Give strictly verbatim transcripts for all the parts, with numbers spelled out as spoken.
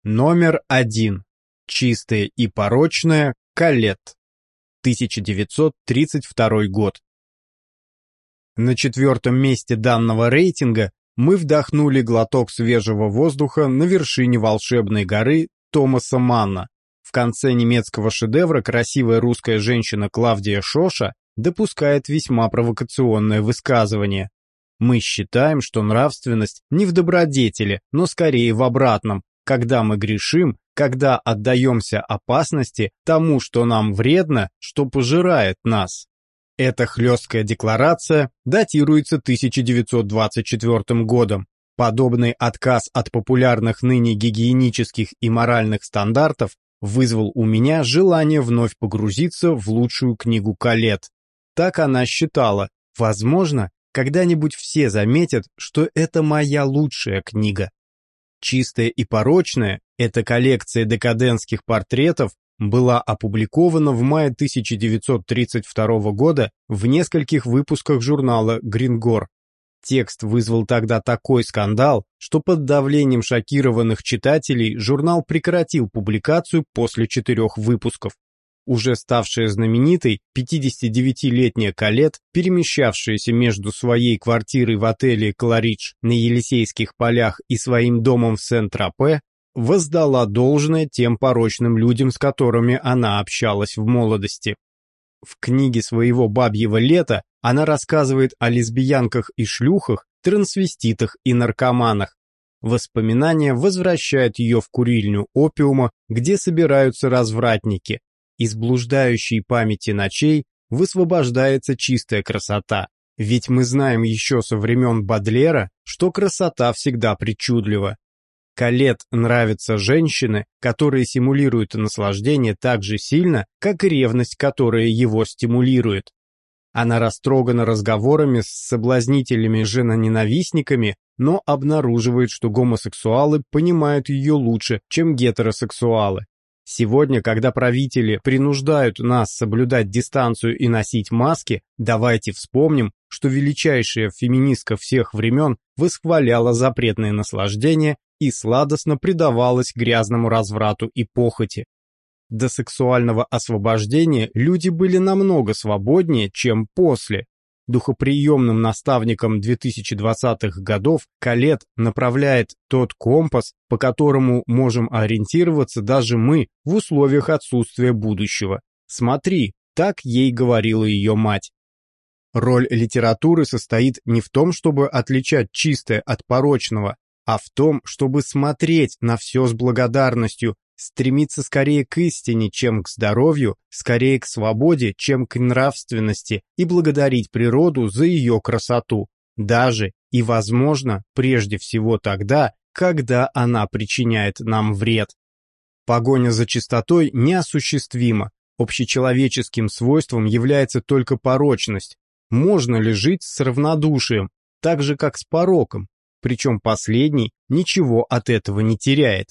Номер один. Чистое и порочное. Колетт. тысяча девятьсот тридцать второй год. На четвертом месте данного рейтинга мы вдохнули глоток свежего воздуха на вершине волшебной горы Томаса Манна. В конце немецкого шедевра красивая русская женщина Клавдия Шоша допускает весьма провокационное высказывание. Мы считаем, что нравственность не в добродетели, но скорее в обратном, когда мы грешим, когда отдаемся опасности тому, что нам вредно, что пожирает нас. Эта хлесткая декларация датируется тысяча девятьсот двадцать четвёртым годом. Подобный отказ от популярных ныне гигиенических и моральных стандартов вызвал у меня желание вновь погрузиться в лучшую книгу Колетт. Так она считала. Возможно, когда-нибудь все заметят, что это моя лучшая книга. «Чистое и порочное» — эта коллекция декадентских портретов была опубликована в мае тысяча девятьсот тридцать второго года в нескольких выпусках журнала «Грингор». Текст вызвал тогда такой скандал, что под давлением шокированных читателей журнал прекратил публикацию после четырех выпусков. Уже ставшая знаменитой, пятидесятидевятилетняя Колетт, перемещавшаяся между своей квартирой в отеле «Кларидж» на Елисейских полях и своим домом в Сен-Тропе, воздала должное тем порочным людям, с которыми она общалась в молодости. В книге своего «Бабьего лета» она рассказывает о лесбиянках и шлюхах, трансвеститах и наркоманах. Воспоминания возвращают ее в курильню опиума, где собираются развратники. Из блуждающей памяти ночей высвобождается чистая красота, ведь мы знаем еще со времен Бодлера, что красота всегда причудлива. Колетт нравятся женщины, которые симулируют наслаждение так же сильно, как и ревность, которая его стимулирует. Она растрогана разговорами с соблазнителями-женоненавистниками, но обнаруживает, что гомосексуалы понимают ее лучше, чем гетеросексуалы. Сегодня, когда правители принуждают нас соблюдать дистанцию и носить маски, давайте вспомним, что величайшая феминистка всех времен восхваляла запретное наслаждение и сладостно предавалась грязному разврату и похоти. До сексуального освобождения люди были намного свободнее, чем после. Духоприемным наставником две тысячи двадцатых годов Колетт направляет тот компас, по которому можем ориентироваться даже мы в условиях отсутствия будущего. Смотри, так ей говорила ее мать. Роль литературы состоит не в том, чтобы отличать чистое от порочного, а в том, чтобы смотреть на все с благодарностью, стремиться скорее к истине, чем к здоровью, скорее к свободе, чем к нравственности, и благодарить природу за ее красоту, даже и, возможно, прежде всего тогда, когда она причиняет нам вред. Погоня за чистотой неосуществима, общечеловеческим свойством является только порочность. Можно ли жить с равнодушием, так же как с пороком, причем последний ничего от этого не теряет.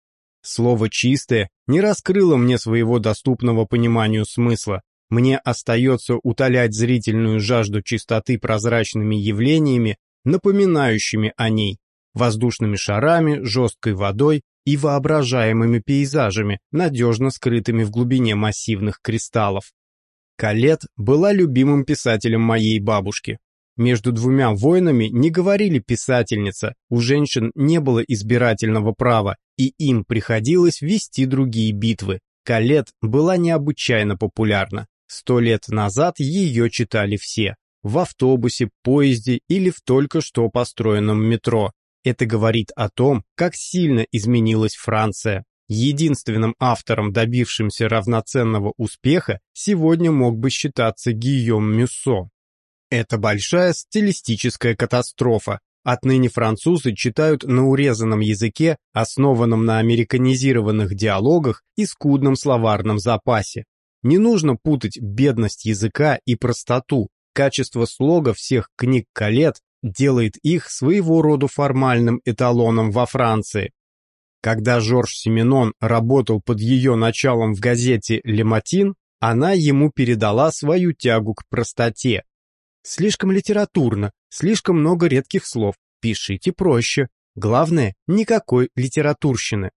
Слово «чистое» не раскрыло мне своего доступного пониманию смысла. Мне остается утолять зрительную жажду чистоты прозрачными явлениями, напоминающими о ней, воздушными шарами, жесткой водой и воображаемыми пейзажами, надежно скрытыми в глубине массивных кристаллов. Колетт была любимым писателем моей бабушки. Между двумя войнами не говорили «писательница», у женщин не было избирательного права, и им приходилось вести другие битвы. Колетт была необычайно популярна. Сто лет назад ее читали все. В автобусе, поезде или в только что построенном метро. Это говорит о том, как сильно изменилась Франция. Единственным автором, добившимся равноценного успеха, сегодня мог бы считаться Гийом Мюссо. Это большая стилистическая катастрофа. Отныне французы читают на урезанном языке, основанном на американизированных диалогах и скудном словарном запасе. Не нужно путать бедность языка и простоту. Качество слога всех книг Колетт делает их своего рода формальным эталоном во Франции. Когда Жорж Сименон работал под ее началом в газете «Ле Матин», она ему передала свою тягу к простоте. Слишком литературно, слишком много редких слов. Пишите проще. Главное, никакой литературщины.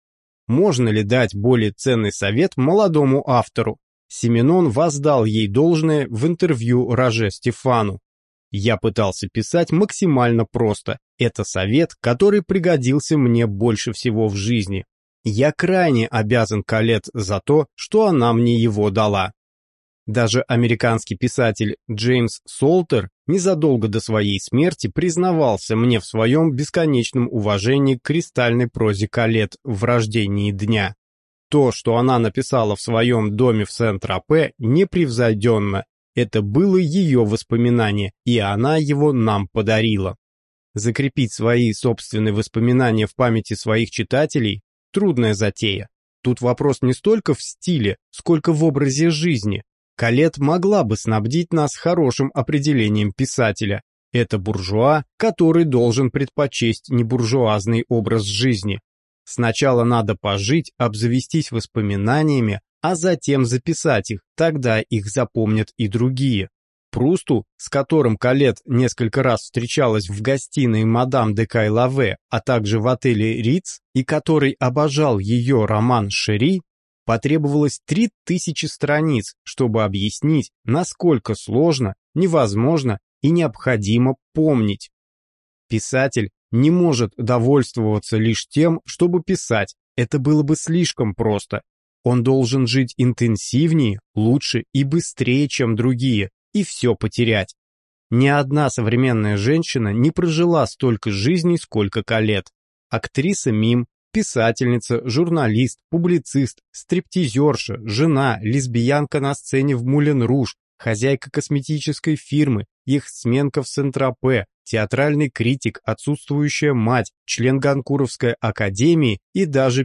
Можно ли дать более ценный совет молодому автору? Сименон воздал ей должное в интервью Роже Стефану. Я пытался писать максимально просто. Это совет, который пригодился мне больше всего в жизни. Я крайне обязан Колетт за то, что она мне его дала. Даже американский писатель Джеймс Солтер незадолго до своей смерти признавался мне в своем бесконечном уважении к кристальной прозе Колетт в «Рождении дня». То, что она написала в своем доме в Сен-Тропе, непревзойденно. Это было ее воспоминание, и она его нам подарила. Закрепить свои собственные воспоминания в памяти своих читателей – трудная затея. Тут вопрос не столько в стиле, сколько в образе жизни. Колетт могла бы снабдить нас хорошим определением писателя. Это буржуа, который должен предпочесть небуржуазный образ жизни. Сначала надо пожить, обзавестись воспоминаниями, а затем записать их, тогда их запомнят и другие. Прусту, с которым Колетт несколько раз встречалась в гостиной мадам де Кайлаве, а также в отеле Риц, и который обожал ее роман «Шери», потребовалось три тысячи страниц, чтобы объяснить, насколько сложно, невозможно и необходимо помнить. Писатель не может довольствоваться лишь тем, чтобы писать, это было бы слишком просто. Он должен жить интенсивнее, лучше и быстрее, чем другие, и все потерять. Ни одна современная женщина не прожила столько жизней, сколько Колетт. Актриса мим, писательница, журналист, публицист, стриптизерша, жена, лесбиянка на сцене в Мулен Руж, хозяйка косметической фирмы, яхтсменка в Сен-Тропе, театральный критик, отсутствующая мать, член Ганкуровской академии и даже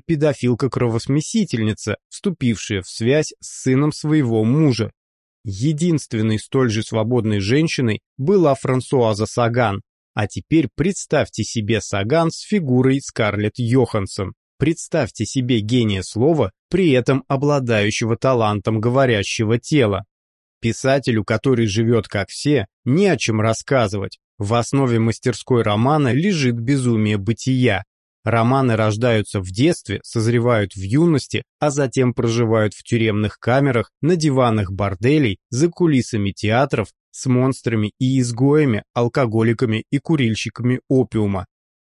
педофилка-кровосмесительница, вступившая в связь с сыном своего мужа. Единственной столь же свободной женщиной была Франсуаза Саган. А теперь представьте себе Саган с фигурой Скарлетт Йоханссон. Представьте себе гения слова, при этом обладающего талантом говорящего тела. Писателю, который живет как все, не о чем рассказывать. В основе мастерской романа лежит безумие бытия. Романы рождаются в детстве, созревают в юности, а затем проживают в тюремных камерах, на диванах борделей, за кулисами театров, с монстрами и изгоями, алкоголиками и курильщиками опиума.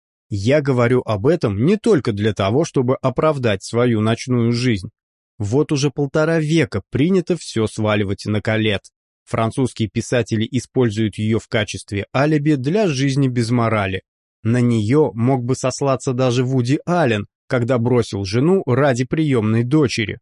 Я говорю об этом не только для того, чтобы оправдать свою ночную жизнь. Вот уже полтора века принято все сваливать на Колетт. Французские писатели используют ее в качестве алиби для жизни без морали. На нее мог бы сослаться даже Вуди Аллен, когда бросил жену ради приемной дочери.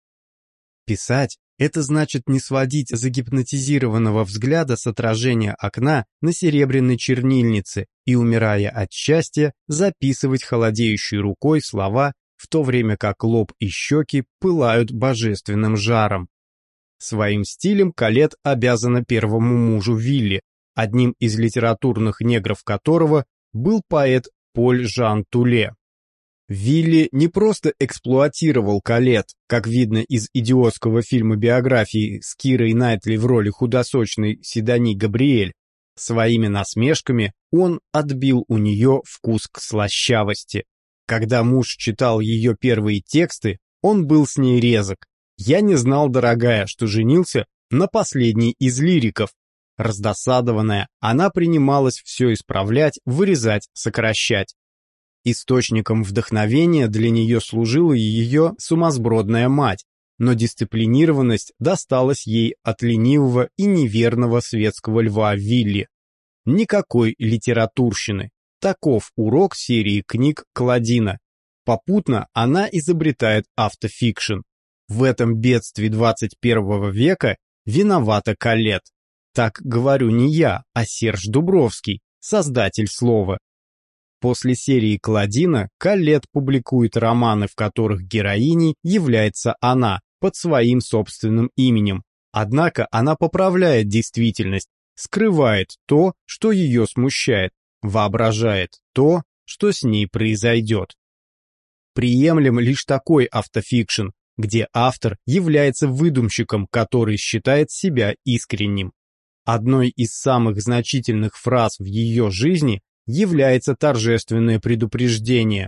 Писать – это значит не сводить загипнотизированного взгляда с отражения окна на серебряной чернильнице и, умирая от счастья, записывать холодеющей рукой слова, в то время как лоб и щеки пылают божественным жаром. Своим стилем Колетт обязана первому мужу Вилли, одним из литературных негров которого был поэт Поль Жан Туле. Вилли не просто эксплуатировал Колетт, как видно из идиотского фильма биографии с Кирой Найтли в роли худосочной Сидони Габриэль. Своими насмешками он отбил у нее вкус к слащавости. Когда муж читал ее первые тексты, он был с ней резок. «Я не знал, дорогая, что женился на последней из лириков». Раздосадованная, она принималась все исправлять, вырезать, сокращать. Источником вдохновения для нее служила ее сумасбродная мать, но дисциплинированность досталась ей от ленивого и неверного светского льва Вилли. Никакой литературщины. Таков урок серии книг Кладина. Попутно она изобретает автофикшн. В этом бедствии двадцать первого века виновата Колетт. Так говорю не я, а Серж Дубровский, создатель слова. После серии Кладина Колетт публикует романы, в которых героиней является она, под своим собственным именем. Однако она поправляет действительность, скрывает то, что ее смущает, воображает то, что с ней произойдет. Приемлем лишь такой автофикшн, где автор является выдумщиком, который считает себя искренним. Одной из самых значительных фраз в ее жизни является торжественное предупреждение.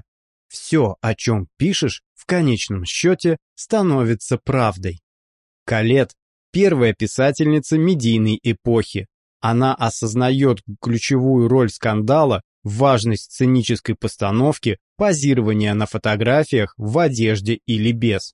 Все, о чем пишешь, в конечном счете становится правдой. Колетт – первая писательница медийной эпохи. Она осознает ключевую роль скандала, важность сценической постановки, позирования на фотографиях в одежде или без.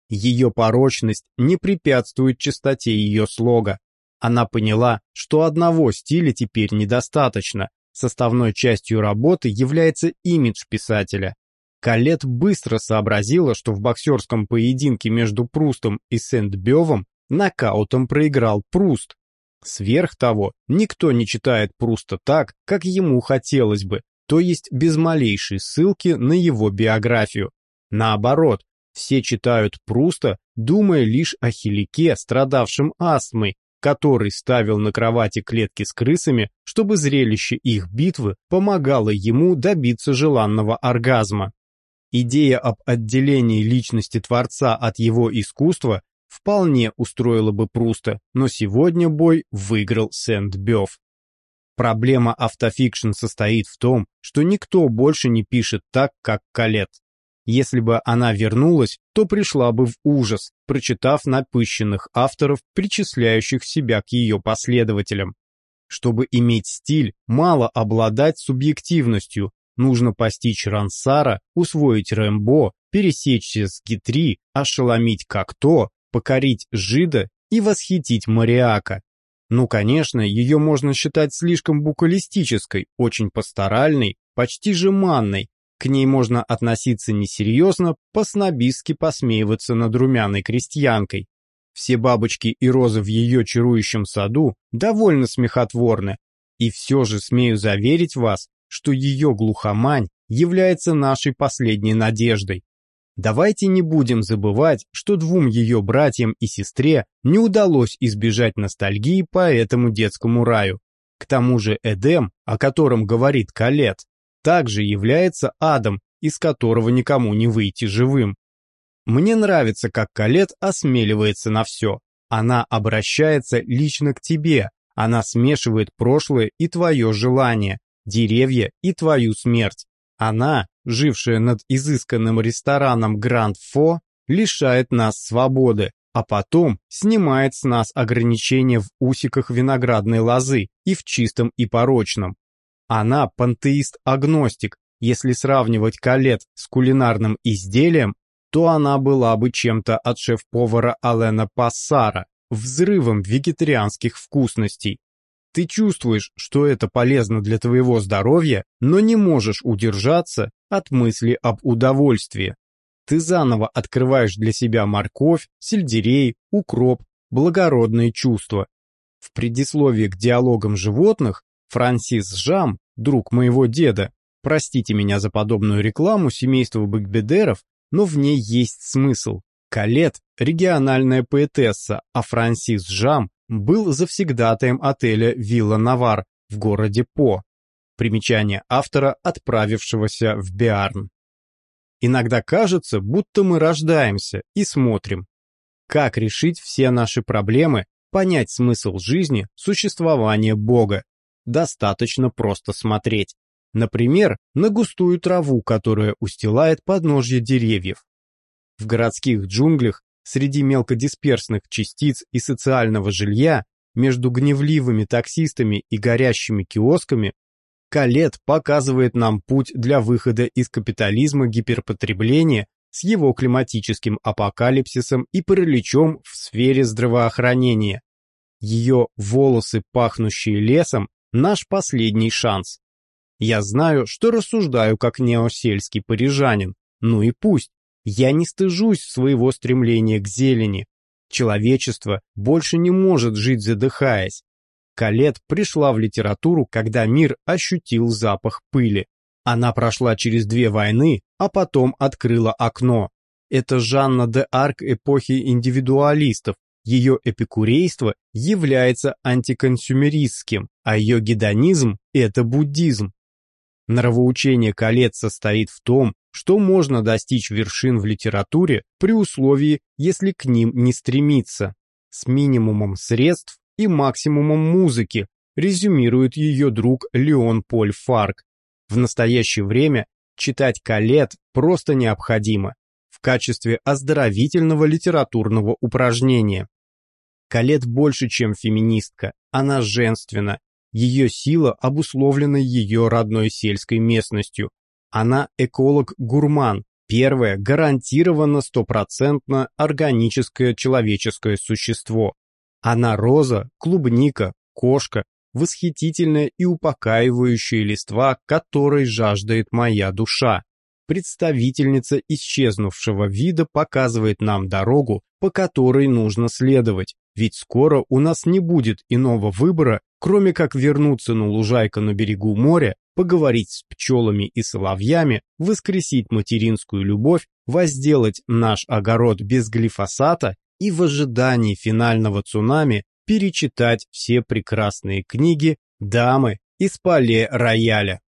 Ее порочность не препятствует чистоте ее слога. Она поняла, что одного стиля теперь недостаточно. Составной частью работы является имидж писателя. Колетт быстро сообразила, что в боксерском поединке между Прустом и Сент-Бёвом нокаутом проиграл Пруст. Сверх того, никто не читает Пруста так, как ему хотелось бы, то есть без малейшей ссылки на его биографию. Наоборот, все читают Пруста, думая лишь о Хилике, страдавшем астмой, который ставил на кровати клетки с крысами, чтобы зрелище их битвы помогало ему добиться желанного оргазма. Идея об отделении личности творца от его искусства вполне устроила бы Пруста, но сегодня бой выиграл Сент-Бёв. Проблема автофикшн состоит в том, что никто больше не пишет так, как Колетт. Если бы она вернулась, то пришла бы в ужас, прочитав напыщенных авторов, причисляющих себя к ее последователям. Чтобы иметь стиль, мало обладать субъективностью, нужно постичь Рансара, усвоить Рэмбо, пересечься с Гитри, ошеломить Кокто, покорить Жида и восхитить Мариака. Ну, конечно, ее можно считать слишком букалистической, очень пасторальной, почти жеманной. К ней можно относиться несерьезно, по-снобистски посмеиваться над румяной крестьянкой. Все бабочки и розы в ее чарующем саду довольно смехотворны, и все же смею заверить вас, что ее глухомань является нашей последней надеждой. Давайте не будем забывать, что двум ее братьям и сестре не удалось избежать ностальгии по этому детскому раю. К тому же Эдем, о котором говорит Колетт, также является адом, из которого никому не выйти живым. Мне нравится, как Колетт осмеливается на все. Она обращается лично к тебе, она смешивает прошлое и твое желание, деревья и твою смерть. Она, жившая над изысканным рестораном Гранд Фо, лишает нас свободы, а потом снимает с нас ограничения в усиках виноградной лозы и в чистом и порочном. Она пантеист-агностик. Если сравнивать Колетт с кулинарным изделием, то она была бы чем-то от шеф-повара Алена Пассара, взрывом вегетарианских вкусностей. Ты чувствуешь, что это полезно для твоего здоровья, но не можешь удержаться от мысли об удовольствии. Ты заново открываешь для себя морковь, сельдерей, укроп, благородные чувства. В предисловии к диалогам животных Франсис Жам, друг моего деда, простите меня за подобную рекламу семейства Бакбедеров, но в ней есть смысл. Колетт – региональная поэтесса, а Франсис Жам был завсегдатаем отеля «Вилла Навар» в городе По. Примечание автора, отправившегося в Биарн. Иногда кажется, будто мы рождаемся и смотрим. Как решить все наши проблемы, понять смысл жизни, существование Бога? Достаточно просто смотреть. Например, на густую траву, которая устилает подножья деревьев. В городских джунглях, среди мелкодисперсных частиц и социального жилья, между гневливыми таксистами и горящими киосками, Колетт показывает нам путь для выхода из капитализма гиперпотребления с его климатическим апокалипсисом и параличом в сфере здравоохранения. Ее волосы, пахнущие лесом, наш последний шанс. Я знаю, что рассуждаю как неосельский парижанин, ну и пусть. Я не стыжусь своего стремления к зелени. Человечество больше не может жить задыхаясь. Колетт пришла в литературу, когда мир ощутил запах пыли. Она прошла через две войны, а потом открыла окно. Это Жанна де Арк эпохи индивидуалистов. Ее эпикурейство является антиконсюмеристским, а ее гедонизм – это буддизм. Нравоучение Колетт состоит в том, что можно достичь вершин в литературе при условии, если к ним не стремиться, с минимумом средств и максимумом музыки, резюмирует ее друг Леон Поль Фарк. В настоящее время читать Колетт просто необходимо в качестве оздоровительного литературного упражнения. Колетт больше, чем феминистка, она женственна, ее сила обусловлена ее родной сельской местностью. Она эколог-гурман, первое гарантированно стопроцентно органическое человеческое существо. Она роза, клубника, кошка, восхитительная и упокаивающая листва, которой жаждет моя душа. Представительница исчезнувшего вида показывает нам дорогу, по которой нужно следовать, ведь скоро у нас не будет иного выбора, кроме как вернуться на лужайку на берегу моря, поговорить с пчелами и соловьями, воскресить материнскую любовь, возделать наш огород без глифосата и в ожидании финального цунами перечитать все прекрасные книги «Дамы из Пале-Рояля».